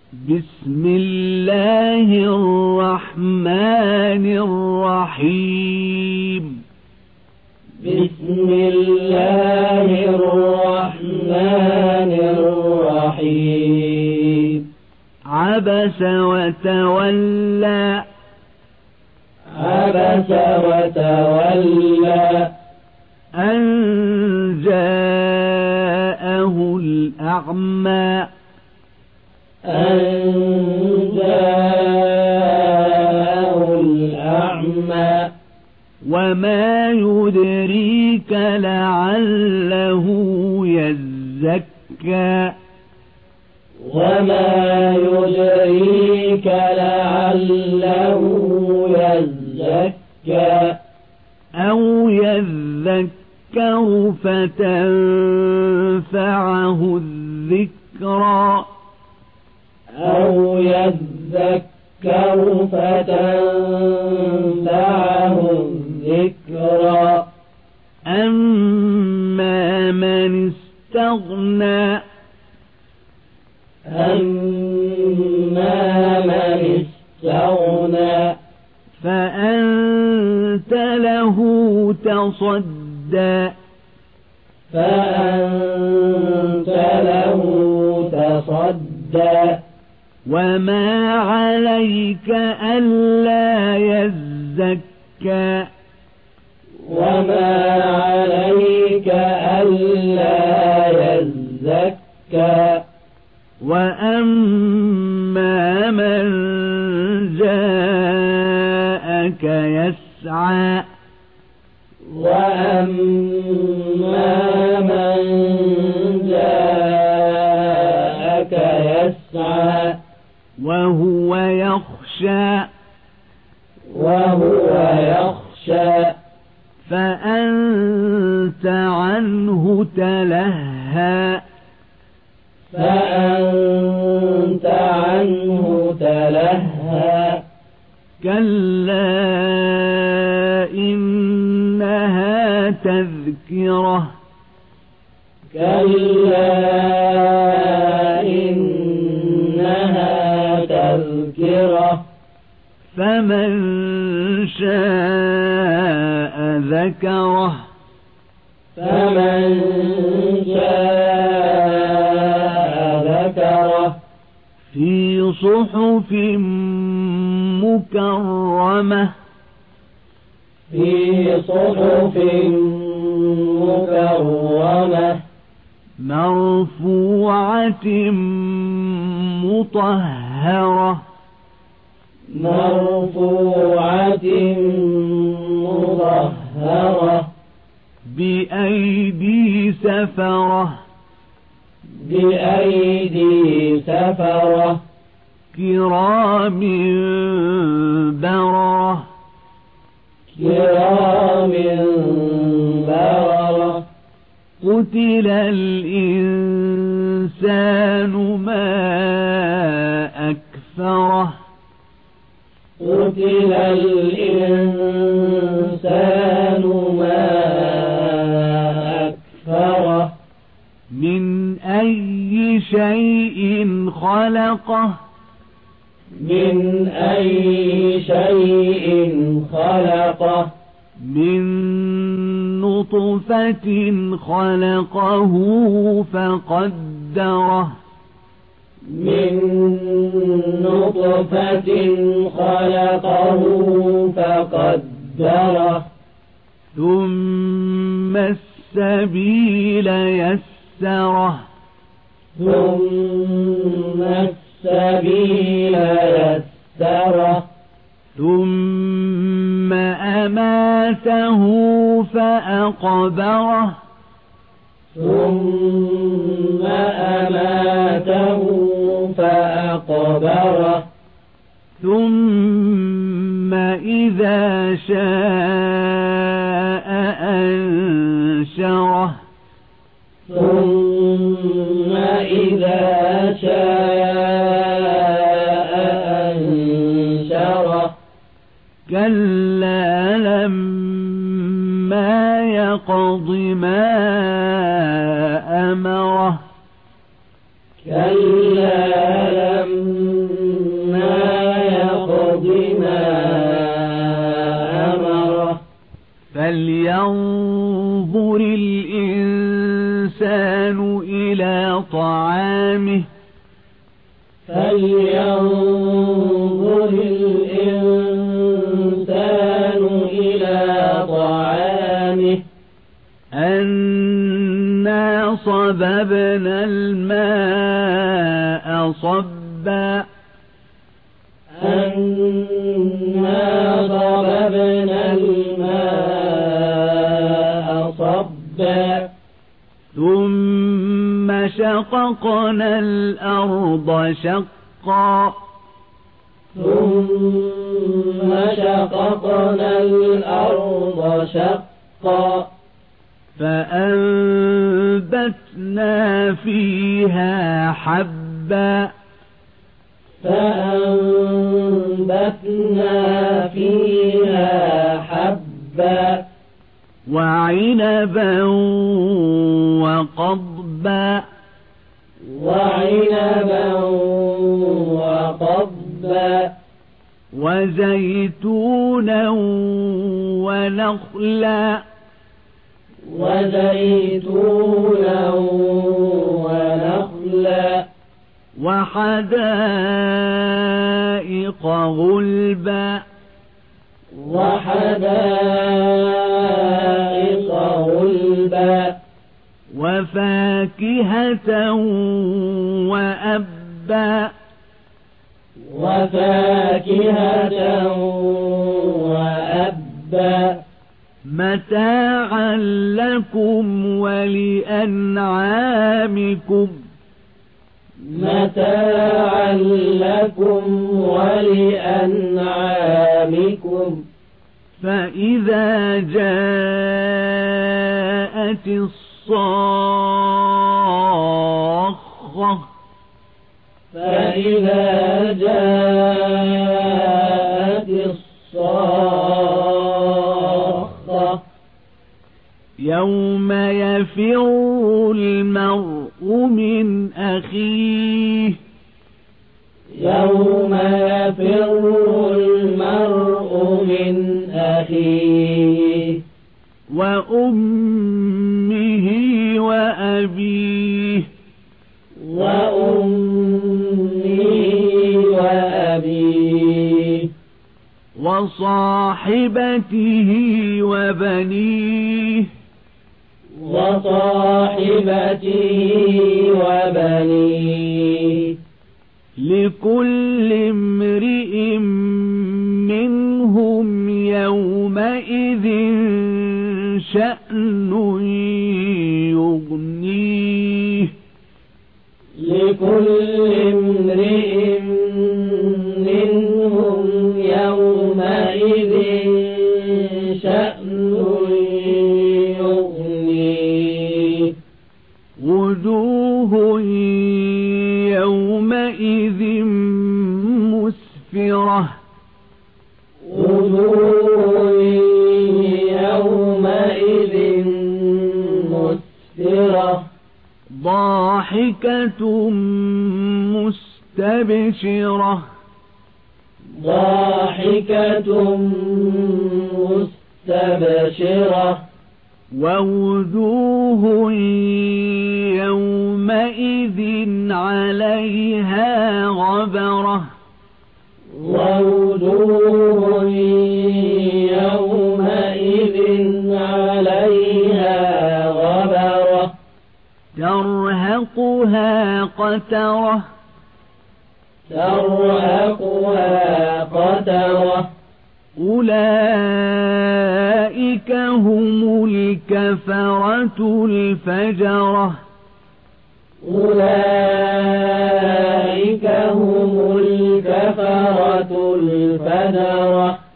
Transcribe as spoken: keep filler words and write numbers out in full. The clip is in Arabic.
بسم الله الرحمن الرحيم بسم الله الرحمن الرحيم عبس وتولى عبس وتولى أن جاءه الأعمى أن جاءه الأعمى وما يدريك لعله يزكى وما يدريك لعله يزكى أو يذكر فتنفعه الذكرى أو يذكر فتنفعه الذكرى أما من استغنى أما من استغنى فأنت له تصدى فأنت له تصدى وما عليك ألا يزكى وما عليك ألا يزكى وأما من جاءك يسعى وأما من جاءك يسعى وهو يخشى وهو يخشى فأنت عنه تلهى فأنت عنه تلهى كلا إنها تذكرة كلا إنها تذكرة فمن شاء ذكره فمن شاء ذكره في صحف مكرمة في صحف مكرمة مرفوعة مطهرة مرفوعة مطهرة بأيدي سفرة بأيدي سفرة كرام بررة كرام بررة قتل الإنسان ما أكفره قتل الإنسان ما أكفره من أي شيء خلقه من أي شيء خلقه من نطفة خلقه فقدره من نطفة خلقه فقدره ثم السبيل يسره ثم السبيل يسره ثم أماته فأقبره ثم أماته فأقبره ثم إذا شاء أنشره ثم إذا شاء أنشره كلا لما يقض ما أمره كلا لما فلينظر الإنسان إلى طعامه أنا صببنا الماء صبا أنا صببنا الماء صبا ثم شققنا الأرض شقا ثم شققنا الأرض شقا فأنبتنا فيها حبا فأنبتنا فيها حبا وعنبا وقضبا وعنبا وقضبا وزيتونا ونخلا وزيتونا ونخلا وحدائق غلبا وحدائق غلبا وفاكهة وأبا وفاكهة وأبا متاعا لكم ولأنعامكم متاعا لكم ولأنعامكم فإذا جاءت الصاخة فإذا جاءت الصاخة يوم يفر المرء من أخيه يوم يفر المرء من أخيه وأمه وأبيه وأمه وأبيه وصاحبته وبنيه وصاحبته وبنيه لكل امرئ منهم يومئذ شأن يغنيه لكل امرئ منهم يومئذ شأن يغنيه وجوه يومئذ مسفرة وجوه يومئذ مسفرة ضاحكة مستبشرة ضاحكة مستبشرة ووجوه يومئذ عليها غبرة ووجوه يومئذ عليها غبرة ترهقها قترة ترهقها قترة أولئك هم الكفرة الفجرة أولئك هم الكفرة الفجرة